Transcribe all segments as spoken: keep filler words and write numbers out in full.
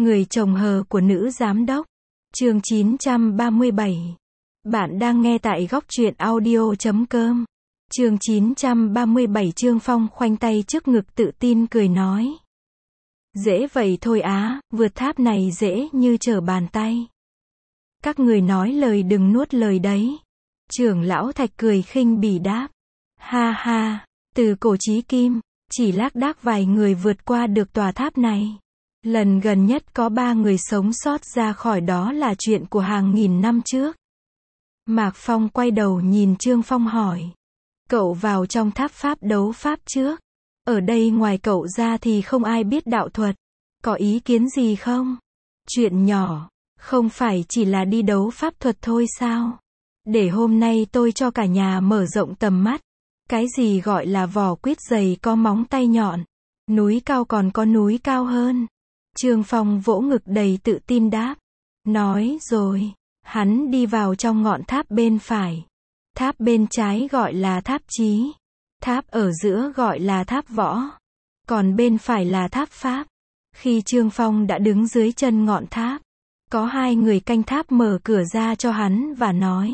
Người chồng hờ của nữ giám đốc. Chương chín trăm ba mươi bảy. Bạn đang nghe tại góc truyện audio chấm com. Chương chín trăm ba mươi bảy. Trương Phong khoanh tay trước ngực tự tin cười nói. Dễ vậy thôi á, vượt tháp này dễ như trở bàn tay. Các người nói lời đừng nuốt lời đấy. Trưởng lão Thạch cười khinh bỉ đáp. Ha ha, từ cổ chí kim, chỉ lác đác vài người vượt qua được tòa tháp này. Lần gần nhất có ba người sống sót ra khỏi đó là chuyện của hàng nghìn năm trước. Mạc Phong quay đầu nhìn Trương Phong hỏi. Cậu vào trong tháp pháp đấu pháp trước. Ở đây ngoài cậu ra thì không ai biết đạo thuật. Có ý kiến gì không? Chuyện nhỏ, không phải chỉ là đi đấu pháp thuật thôi sao? Để hôm nay tôi cho cả nhà mở rộng tầm mắt. Cái gì gọi là vỏ quýt dày có móng tay nhọn. Núi cao còn có núi cao hơn. Trương Phong vỗ ngực đầy tự tin đáp. Nói rồi, hắn đi vào trong ngọn tháp bên phải. Tháp bên trái gọi là tháp trí. Tháp ở giữa gọi là tháp võ. Còn bên phải là tháp pháp. Khi Trương Phong đã đứng dưới chân ngọn tháp, có hai người canh tháp mở cửa ra cho hắn và nói.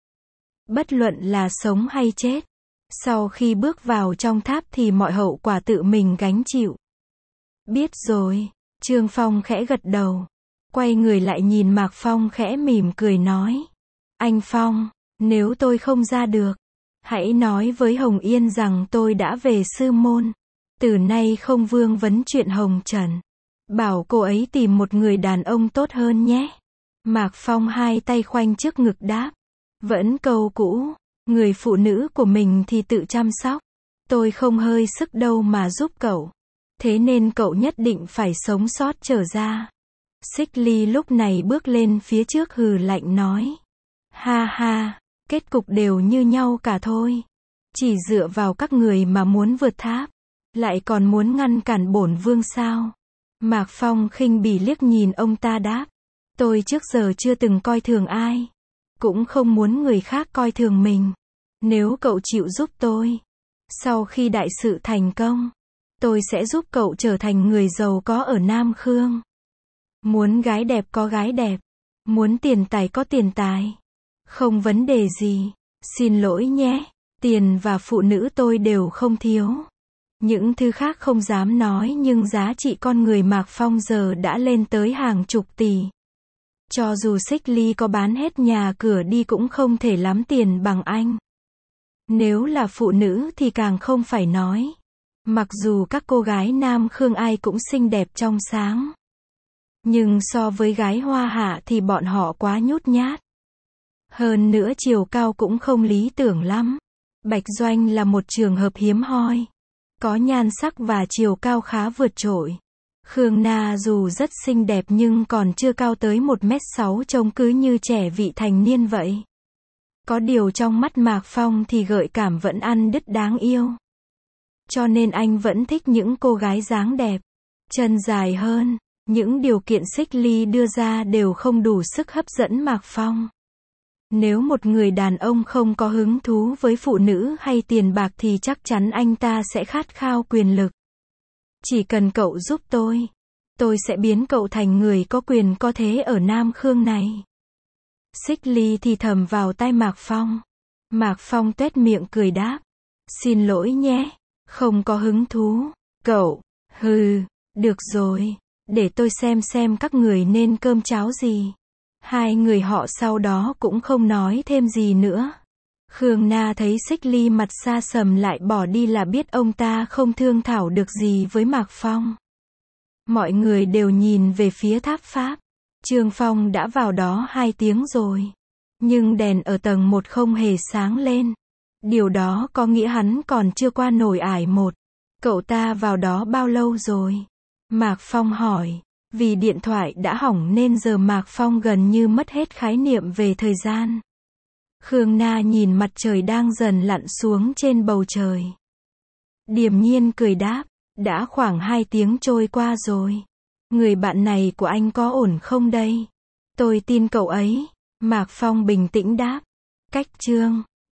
Bất luận là sống hay chết, sau khi bước vào trong tháp thì mọi hậu quả tự mình gánh chịu. Biết rồi, Trương Phong khẽ gật đầu. Quay người lại nhìn Mạc Phong khẽ mỉm cười nói. Anh Phong, nếu tôi không ra được, hãy nói với Hồng Yên rằng tôi đã về sư môn. Từ nay không vương vấn chuyện Hồng Trần. Bảo cô ấy tìm một người đàn ông tốt hơn nhé. Mạc Phong hai tay khoanh trước ngực đáp. Vẫn câu cũ, người phụ nữ của mình thì tự chăm sóc. Tôi không hơi sức đâu mà giúp cậu. Thế nên cậu nhất định phải sống sót trở ra. Xích Ly lúc này bước lên phía trước hừ lạnh nói. Ha ha, kết cục đều như nhau cả thôi. Chỉ dựa vào các người mà muốn vượt tháp, lại còn muốn ngăn cản bổn vương sao? Mạc Phong khinh bỉ liếc nhìn ông ta đáp. Tôi trước giờ chưa từng coi thường ai. Cũng không muốn người khác coi thường mình. Nếu cậu chịu giúp tôi, sau khi đại sự thành công, tôi sẽ giúp cậu trở thành người giàu có ở Nam Khương. Muốn gái đẹp có gái đẹp. Muốn tiền tài có tiền tài. Không vấn đề gì. Xin lỗi nhé. Tiền và phụ nữ tôi đều không thiếu. Những thứ khác không dám nói nhưng giá trị con người Mạc Phong giờ đã lên tới hàng chục tỷ. Cho dù Xích Ly có bán hết nhà cửa đi cũng không thể lắm tiền bằng anh. Nếu là phụ nữ thì càng không phải nói. Mặc dù các cô gái Nam Khương ai cũng xinh đẹp trong sáng. Nhưng so với gái Hoa Hạ thì bọn họ quá nhút nhát. Hơn nữa chiều cao cũng không lý tưởng lắm. Bạch Doanh là một trường hợp hiếm hoi. Có nhan sắc và chiều cao khá vượt trội. Khương Na dù rất xinh đẹp nhưng còn chưa cao tới một mét sáu trông cứ như trẻ vị thành niên vậy. Có điều trong mắt Mạc Phong thì gợi cảm vẫn ăn đứt đáng yêu. Cho nên anh vẫn thích những cô gái dáng đẹp, chân dài hơn. Những điều kiện Xích Ly đưa ra đều không đủ sức hấp dẫn Mạc Phong. Nếu một người đàn ông không có hứng thú với phụ nữ hay tiền bạc thì chắc chắn anh ta sẽ khát khao quyền lực. Chỉ cần cậu giúp tôi, tôi sẽ biến cậu thành người có quyền có thế ở Nam Khương này. Xích Ly thì thầm vào tai Mạc Phong. Mạc Phong tuét miệng cười đáp. Xin lỗi nhé, không có hứng thú. Cậu, hừ, được rồi, để tôi xem xem các người nên cơm cháo gì. Hai người họ sau đó cũng không nói thêm gì nữa. Khương Na thấy Xích Ly mặt xa sầm lại bỏ đi là biết ông ta không thương thảo được gì với Mạc Phong. Mọi người đều nhìn về phía tháp pháp. Trương Phong đã vào đó hai tiếng rồi. Nhưng đèn ở tầng một không hề sáng lên. Điều đó có nghĩa hắn còn chưa qua nổi ải một. Cậu ta vào đó bao lâu rồi? Mạc Phong hỏi. Vì điện thoại đã hỏng nên giờ Mạc Phong gần như mất hết khái niệm về thời gian. Khương Na nhìn mặt trời đang dần lặn xuống trên bầu trời. Điềm nhiên cười đáp. Đã khoảng hai tiếng trôi qua rồi. Người bạn này của anh có ổn không đây? Tôi tin cậu ấy. Mạc Phong bình tĩnh đáp. Cách chương